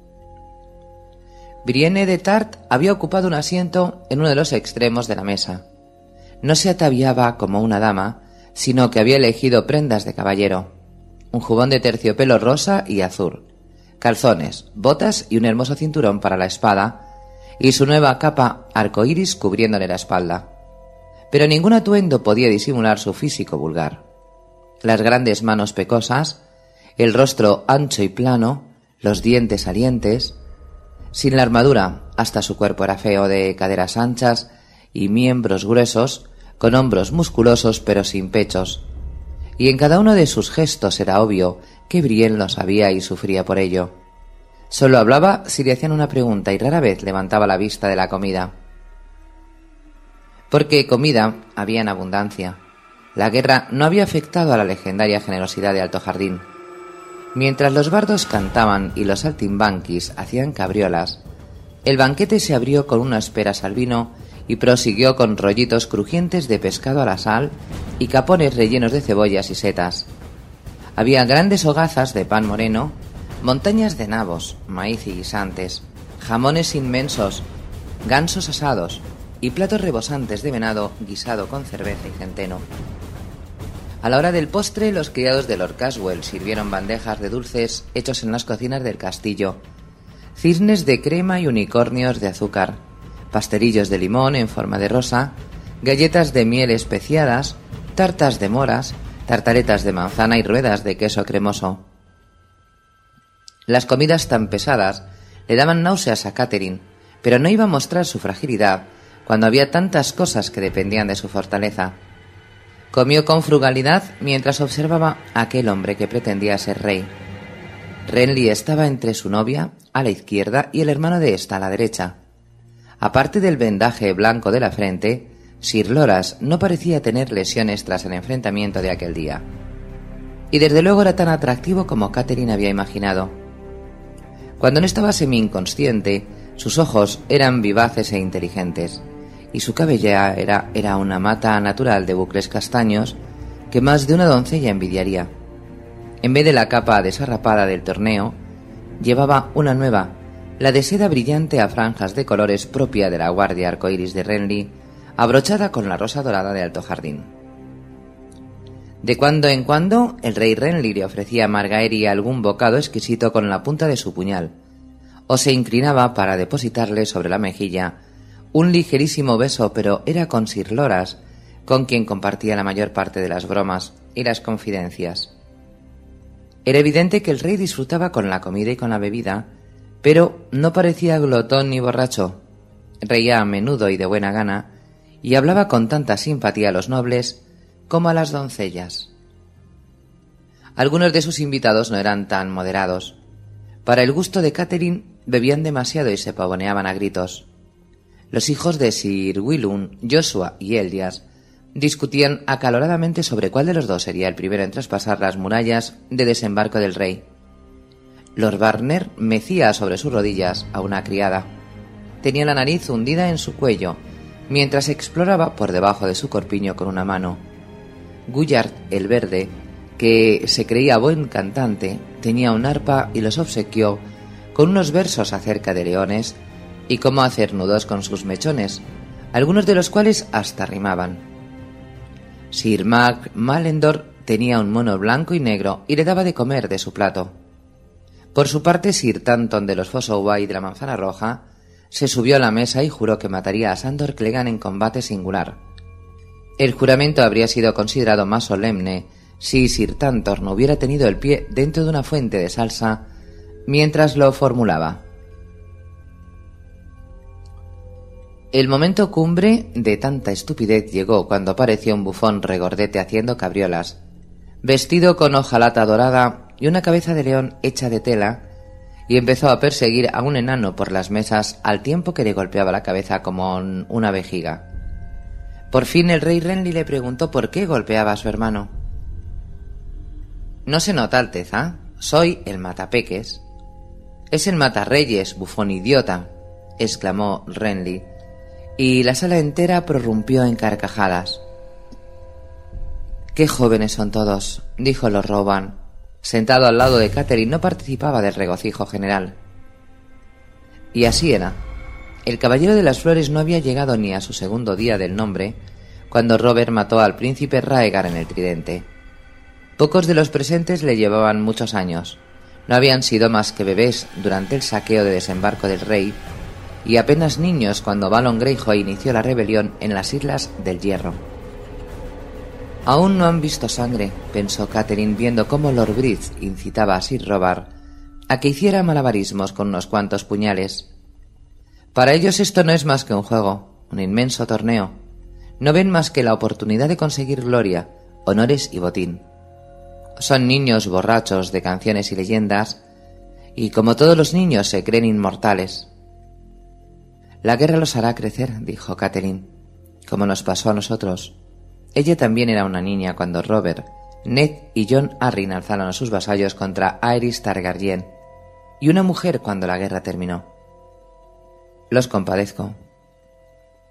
Brienne de Tart había ocupado un asiento en uno de los extremos de la mesa. No se ataviaba como una dama, sino que había elegido prendas de caballero, un jubón de terciopelo rosa y azul, calzones, botas y un hermoso cinturón para la espada, y su nueva capa arcoíris cubriéndole la espalda. Pero ningún atuendo podía disimular su físico vulgar. Las grandes manos pecosas, el rostro ancho y plano, los dientes salientes. Sin la armadura, hasta su cuerpo era feo, de caderas anchas y miembros gruesos, con hombros musculosos pero sin pechos. Y en cada uno de sus gestos era obvio que Brienne lo sabía y sufría por ello. Solo hablaba si le hacían una pregunta y rara vez levantaba la vista de la comida. Porque comida había en abundancia. La guerra no había afectado a la legendaria generosidad de Alto Jardín. Mientras los bardos cantaban y los saltimbanquis hacían cabriolas, el banquete se abrió con unas peras al vino y prosiguió con rollitos crujientes de pescado a la sal y capones rellenos de cebollas y setas. Había grandes hogazas de pan moreno, montañas de nabos, maíz y guisantes, jamones inmensos, gansos asados y platos rebosantes de venado guisado con cerveza y centeno. A la hora del postre, los criados de Lord Caswell sirvieron bandejas de dulces hechos en las cocinas del castillo, cisnes de crema y unicornios de azúcar, pastelillos de limón en forma de rosa, galletas de miel especiadas, tartas de moras, tartaletas de manzana y ruedas de queso cremoso. Las comidas tan pesadas le daban náuseas a Catherine, pero no iba a mostrar su fragilidad cuando había tantas cosas que dependían de su fortaleza. Comió con frugalidad mientras observaba a aquel hombre que pretendía ser rey. Renly estaba entre su novia, a la izquierda, y el hermano de ésta, a la derecha. Aparte del vendaje blanco de la frente, Sir Loras no parecía tener lesiones tras el enfrentamiento de aquel día. Y desde luego era tan atractivo como Catherine había imaginado. Cuando no estaba semi-inconsciente, sus ojos eran vivaces e inteligentes, y su cabellera era, era una mata natural de bucles castaños que más de una doncella envidiaría. En vez de la capa desarrapada del torneo, llevaba una nueva, la de seda brillante a franjas de colores propia de la guardia arcoíris de Renly, abrochada con la rosa dorada de Alto Jardín. De cuando en cuando, el rey Renly le ofrecía a Margaery algún bocado exquisito con la punta de su puñal, o se inclinaba para depositarle sobre la mejilla un ligerísimo beso, pero era con Sir Loras, con quien compartía la mayor parte de las bromas y las confidencias. Era evidente que el rey disfrutaba con la comida y con la bebida, pero no parecía glotón ni borracho. Reía a menudo y de buena gana, y hablaba con tanta simpatía a los nobles como a las doncellas. Algunos de sus invitados no eran tan moderados. Para el gusto de Catherine, bebían demasiado y se pavoneaban a gritos. Los hijos de Sir Willum, Joshua y Eldias discutían acaloradamente sobre cuál de los dos sería el primero en traspasar las murallas de desembarco del rey. Lord Barner mecía sobre sus rodillas a una criada. Tenía la nariz hundida en su cuello, mientras exploraba por debajo de su corpiño con una mano. Gullard el Verde, que se creía buen cantante, tenía un arpa y los obsequió con unos versos acerca de leones y cómo hacer nudos con sus mechones, algunos de los cuales hasta rimaban. Sir Mac Malendor tenía un mono blanco y negro y le daba de comer de su plato. Por su parte, Sir Tanton de los Fossoway de la Manzana Roja se subió a la mesa y juró que mataría a Sandor Clegane en combate singular. El juramento habría sido considerado más solemne si Sir Tantor no hubiera tenido el pie dentro de una fuente de salsa mientras lo formulaba. El momento cumbre de tanta estupidez llegó cuando apareció un bufón regordete haciendo cabriolas, vestido con hojalata dorada y una cabeza de león hecha de tela, y empezó a perseguir a un enano por las mesas al tiempo que le golpeaba la cabeza como una vejiga. Por fin el rey Renly le preguntó por qué golpeaba a su hermano. «No se nota, Alteza, soy el matapeques». «Es el matarreyes, bufón idiota», exclamó Renly, y la sala entera prorrumpió en carcajadas. «Qué jóvenes son todos», dijo Lord Roban. Sentado al lado de Catherine, no participaba del regocijo general. Y así era. El caballero de las flores no había llegado ni a su segundo día del nombre cuando Robert mató al príncipe Raegar en el Tridente. Pocos de los presentes le llevaban muchos años. No habían sido más que bebés durante el saqueo de desembarco del rey y apenas niños cuando Balon Greyjoy inició la rebelión en las Islas del Hierro. Aún no han visto sangre, pensó Catherine viendo cómo Lord Bridge incitaba a Sir Robert a que hiciera malabarismos con unos cuantos puñales. Para ellos esto no es más que un juego, un inmenso torneo. No ven más que la oportunidad de conseguir gloria, honores y botín. Son niños borrachos de canciones y leyendas, y como todos los niños se creen inmortales. La guerra los hará crecer, dijo Catherine, como nos pasó a nosotros. Ella también era una niña cuando Robert, Ned y Jon Arryn alzaron a sus vasallos contra Aerys Targaryen, y una mujer cuando la guerra terminó. Los compadezco.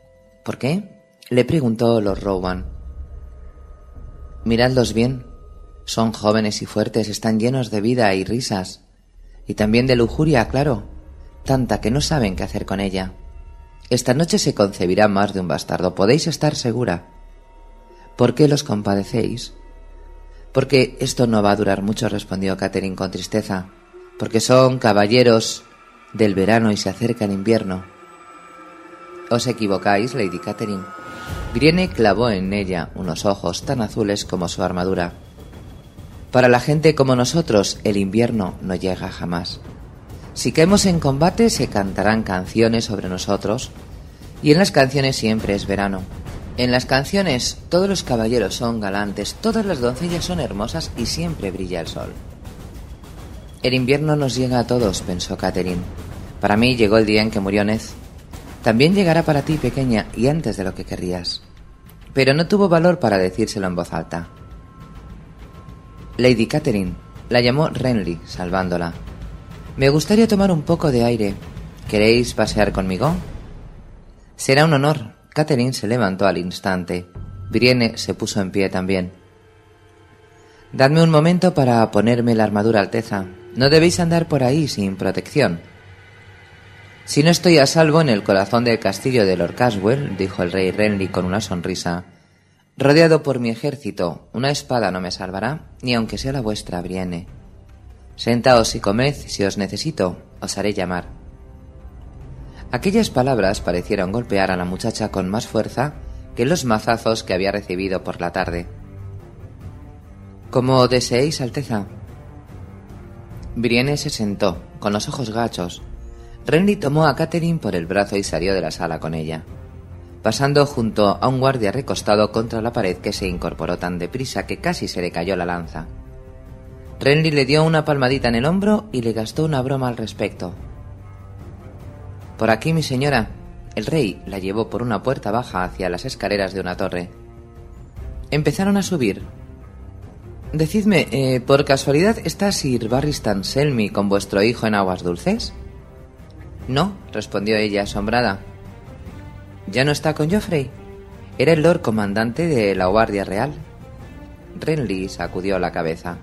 ¿Por qué?, le preguntó Lord Rowan. Miradlos bien. Son jóvenes y fuertes, están llenos de vida y risas. Y también de lujuria, claro, tanta que no saben qué hacer con ella. Esta noche se concebirá más de un bastardo, podéis estar segura. ¿Por qué los compadecéis? Porque esto no va a durar mucho, respondió Catherine con tristeza, porque son caballeros del verano y se acerca el invierno. Os equivocáis, Lady Catherine. Brienne clavó en ella unos ojos tan azules como su armadura. Para la gente como nosotros, el invierno no llega jamás. Si caemos en combate, se cantarán canciones sobre nosotros, y en las canciones siempre es verano. En las canciones todos los caballeros son galantes, todas las doncellas son hermosas y siempre brilla el sol. El invierno nos llega a todos, pensó Catherine. Para mí llegó el día en que murió Ned. También llegará para ti, pequeña, y antes de lo que querrías. Pero no tuvo valor para decírselo en voz alta. Lady Catherine, la llamó Renly, salvándola. Me gustaría tomar un poco de aire. ¿Queréis pasear conmigo? Será un honor. Catherine se levantó al instante. Brienne se puso en pie también. Dadme un momento para ponerme la armadura, Alteza. No debéis andar por ahí sin protección. Si no estoy a salvo en el corazón del castillo de Lord Caswell, dijo el rey Renly con una sonrisa, rodeado por mi ejército, una espada no me salvará, ni aunque sea la vuestra, Brienne. Sentaos y comed, si os necesito, os haré llamar. Aquellas palabras parecieron golpear a la muchacha con más fuerza que los mazazos que había recibido por la tarde. Como deseéis, Alteza. Brienne se sentó, con los ojos gachos. Renly tomó a Catherine por el brazo y salió de la sala con ella, pasando junto a un guardia recostado contra la pared que se incorporó tan deprisa que casi se le cayó la lanza. Renly le dio una palmadita en el hombro y le gastó una broma al respecto. Por aquí, mi señora. El rey la llevó por una puerta baja hacia las escaleras de una torre. Empezaron a subir. Decidme, eh, ¿por casualidad está Sir Barristan Selmy con vuestro hijo en aguas dulces? No, respondió ella asombrada. ¿Ya no está con Joffrey? Era el Lord Comandante de la Guardia Real. Renly sacudió la cabeza.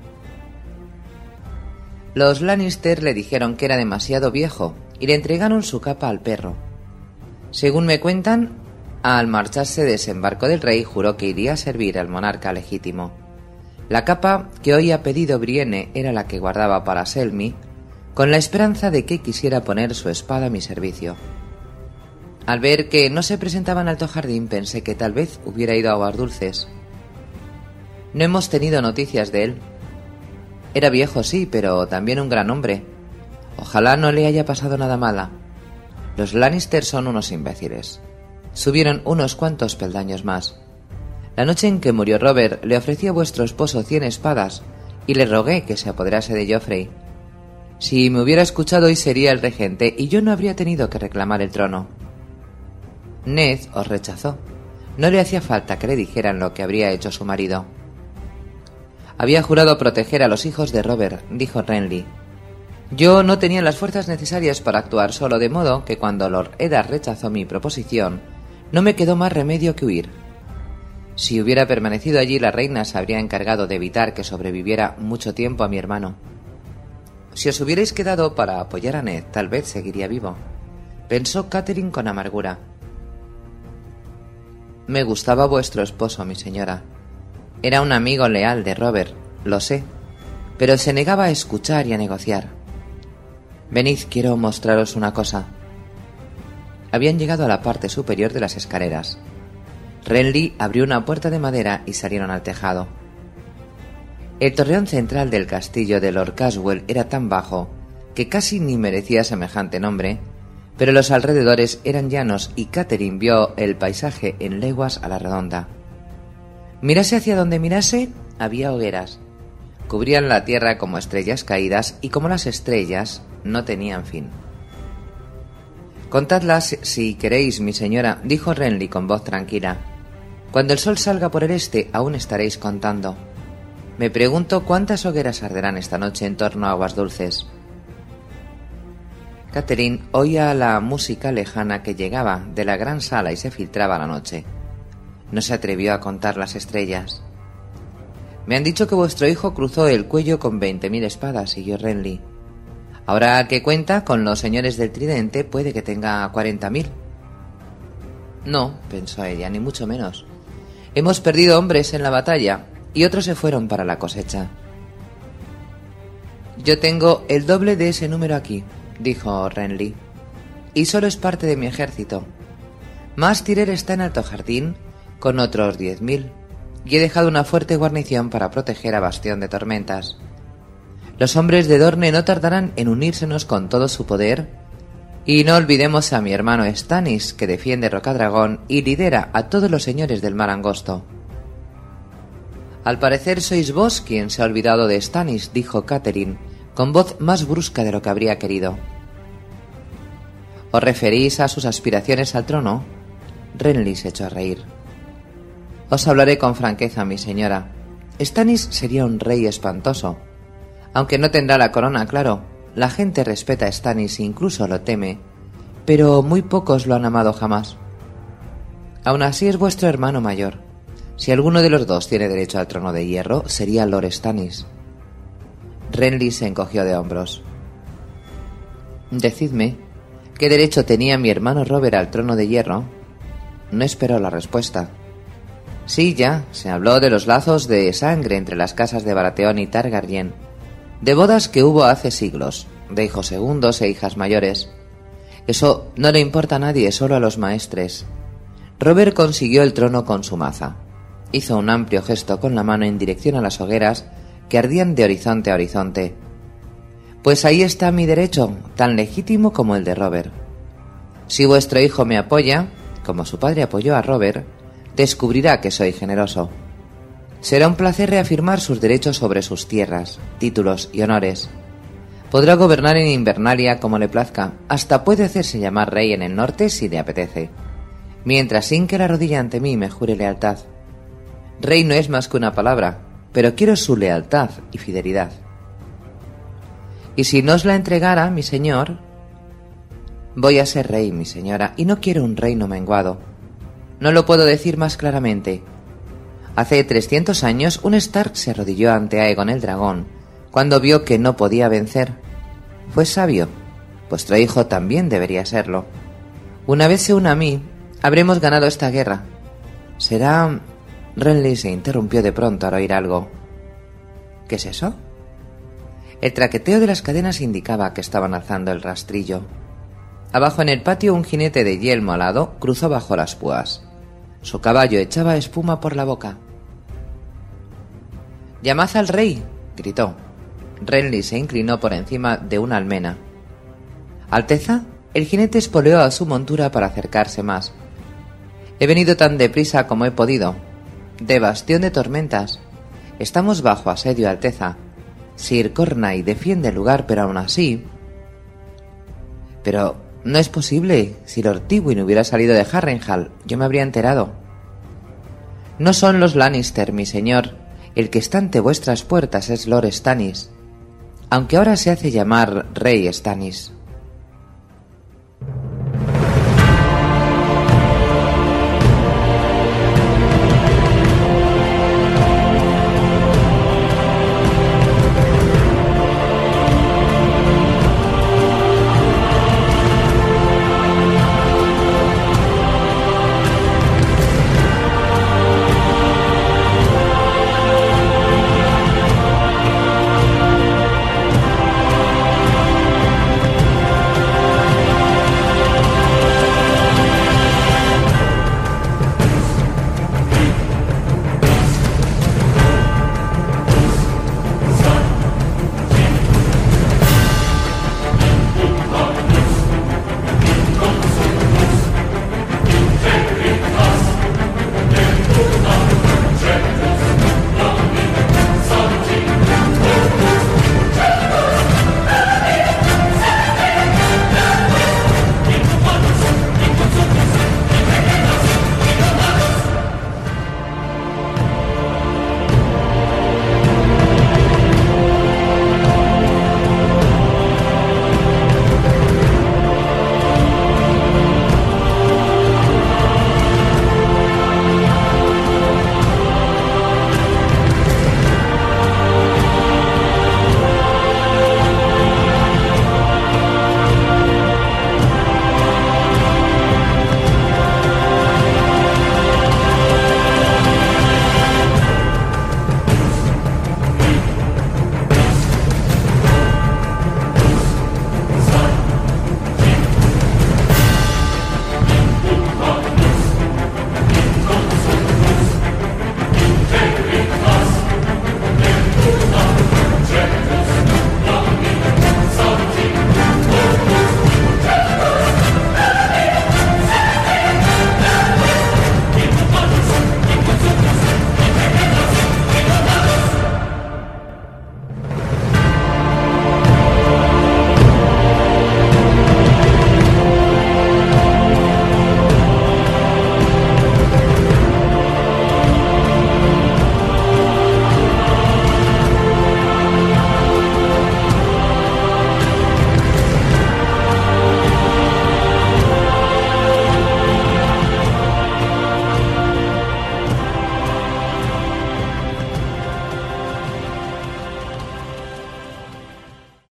Los Lannister le dijeron que era demasiado viejo y le entregaron su capa al perro. Según me cuentan, al marcharse de desembarco del rey juró que iría a servir al monarca legítimo. La capa que hoy ha pedido Brienne era la que guardaba para Selmy, con la esperanza de que quisiera poner su espada a mi servicio. Al ver que no se presentaba en Alto Jardín, pensé que tal vez hubiera ido a aguas dulces. No hemos tenido noticias de él. Era viejo, sí, pero también un gran hombre. Ojalá no le haya pasado nada mala. Los Lannister son unos imbéciles. Subieron unos cuantos peldaños más. La noche en que murió Robert, le ofrecí a vuestro esposo cien espadas y le rogué que se apoderase de Joffrey. Si me hubiera escuchado, hoy sería el regente y yo no habría tenido que reclamar el trono. Ned os rechazó. No le hacía falta que le dijeran lo que habría hecho su marido. Había jurado proteger a los hijos de Robert, dijo Renly. Yo no tenía las fuerzas necesarias para actuar solo, de modo que cuando Lord Eddard rechazó mi proposición, no me quedó más remedio que huir. Si hubiera permanecido allí, la reina se habría encargado de evitar que sobreviviera mucho tiempo a mi hermano. Si os hubierais quedado para apoyar a Ned, tal vez seguiría vivo, pensó Catherine con amargura. Me gustaba vuestro esposo, mi señora. Era un amigo leal de Robert, lo sé, pero se negaba a escuchar y a negociar. Venid, quiero mostraros una cosa. Habían llegado a la parte superior de las escaleras. Renly abrió una puerta de madera y salieron al tejado. El torreón central del castillo de Lord Caswell era tan bajo que casi ni merecía semejante nombre, pero los alrededores eran llanos y Catherine vio el paisaje en leguas a la redonda. Mirase hacia donde mirase, había hogueras. Cubrían la tierra como estrellas caídas y como las estrellas no tenían fin. Contadlas si queréis, mi señora, dijo Renly con voz tranquila. Cuando el sol salga por el este, aún estaréis contando. Me pregunto cuántas hogueras arderán esta noche en torno a aguas dulces. Catherine oía la música lejana que llegaba de la gran sala y se filtraba a la noche. No se atrevió a contar las estrellas. «Me han dicho que vuestro hijo cruzó el cuello con veinte mil espadas», siguió Renly. «Ahora que cuenta con los señores del tridente, puede que tenga cuarenta mil». «No», pensó ella, «ni mucho menos. Hemos perdido hombres en la batalla y otros se fueron para la cosecha». «Yo tengo el doble de ese número aquí», dijo Renly, «y solo es parte de mi ejército. Más Tyrer está en Alto Jardín con otros diez mil, y he dejado una fuerte guarnición para proteger a Bastión de Tormentas. Los hombres de Dorne no tardarán en unírsenos con todo su poder, y no olvidemos a mi hermano Stannis, que defiende Rocadragón y lidera a todos los señores del Mar Angosto». «Al parecer sois vos quien se ha olvidado de Stannis», dijo Catherine, con voz más brusca de lo que habría querido. «¿Os referís a sus aspiraciones al trono?» Renly se echó a reír. «Os hablaré con franqueza, mi señora. Stannis sería un rey espantoso. Aunque no tendrá la corona, claro. La gente respeta a Stannis e incluso lo teme, pero muy pocos lo han amado jamás. Aún así es vuestro hermano mayor. Si alguno de los dos tiene derecho al trono de hierro, sería Lord Stannis». Renly se encogió de hombros. «Decidme, ¿qué derecho tenía mi hermano Robert al trono de hierro?» No esperó la respuesta. Sí, ya, se habló de los lazos de sangre entre las casas de Baratheon y Targaryen, de bodas que hubo hace siglos, de hijos segundos e hijas mayores. Eso no le importa a nadie, solo a los maestres. Robert consiguió el trono con su maza. Hizo un amplio gesto con la mano en dirección a las hogueras que ardían de horizonte a horizonte. «Pues ahí está mi derecho, tan legítimo como el de Robert. Si vuestro hijo me apoya, como su padre apoyó a Robert, descubrirá que soy generoso. Será un placer reafirmar sus derechos sobre sus tierras, títulos y honores. Podrá gobernar en Invernalia como le plazca, hasta puede hacerse llamar rey en el norte si le apetece, mientras hinque la rodilla ante mí y me jure lealtad. Rey no es más que una palabra, pero quiero su lealtad y fidelidad. Y si no os la entregara, mi señor...» «Voy a ser rey, mi señora, y no quiero un reino menguado. No lo puedo decir más claramente. Hace trescientos años un Stark se arrodilló ante Aegon el dragón cuando vio que no podía vencer. Fue sabio. Vuestro hijo también debería serlo. Una vez se una a mí, habremos ganado esta guerra. Será...» Renly se interrumpió de pronto al oír algo. «¿Qué es eso?» El traqueteo de las cadenas indicaba que estaban alzando el rastrillo. Abajo en el patio un jinete de yelmo alado cruzó bajo las púas. Su caballo echaba espuma por la boca. «¡Llamad al rey!», gritó. Renly se inclinó por encima de una almena. «Alteza», el jinete espoleó a su montura para acercarse más. «He venido tan deprisa como he podido. De Bastión de Tormentas. Estamos bajo asedio, Alteza. Sir Cornay defiende el lugar, pero aún así...» «Pero no es posible. Si Lord Tywin hubiera salido de Harrenhal, yo me habría enterado». «No son los Lannister, mi señor. El que está ante vuestras puertas es Lord Stannis, aunque ahora se hace llamar Rey Stannis».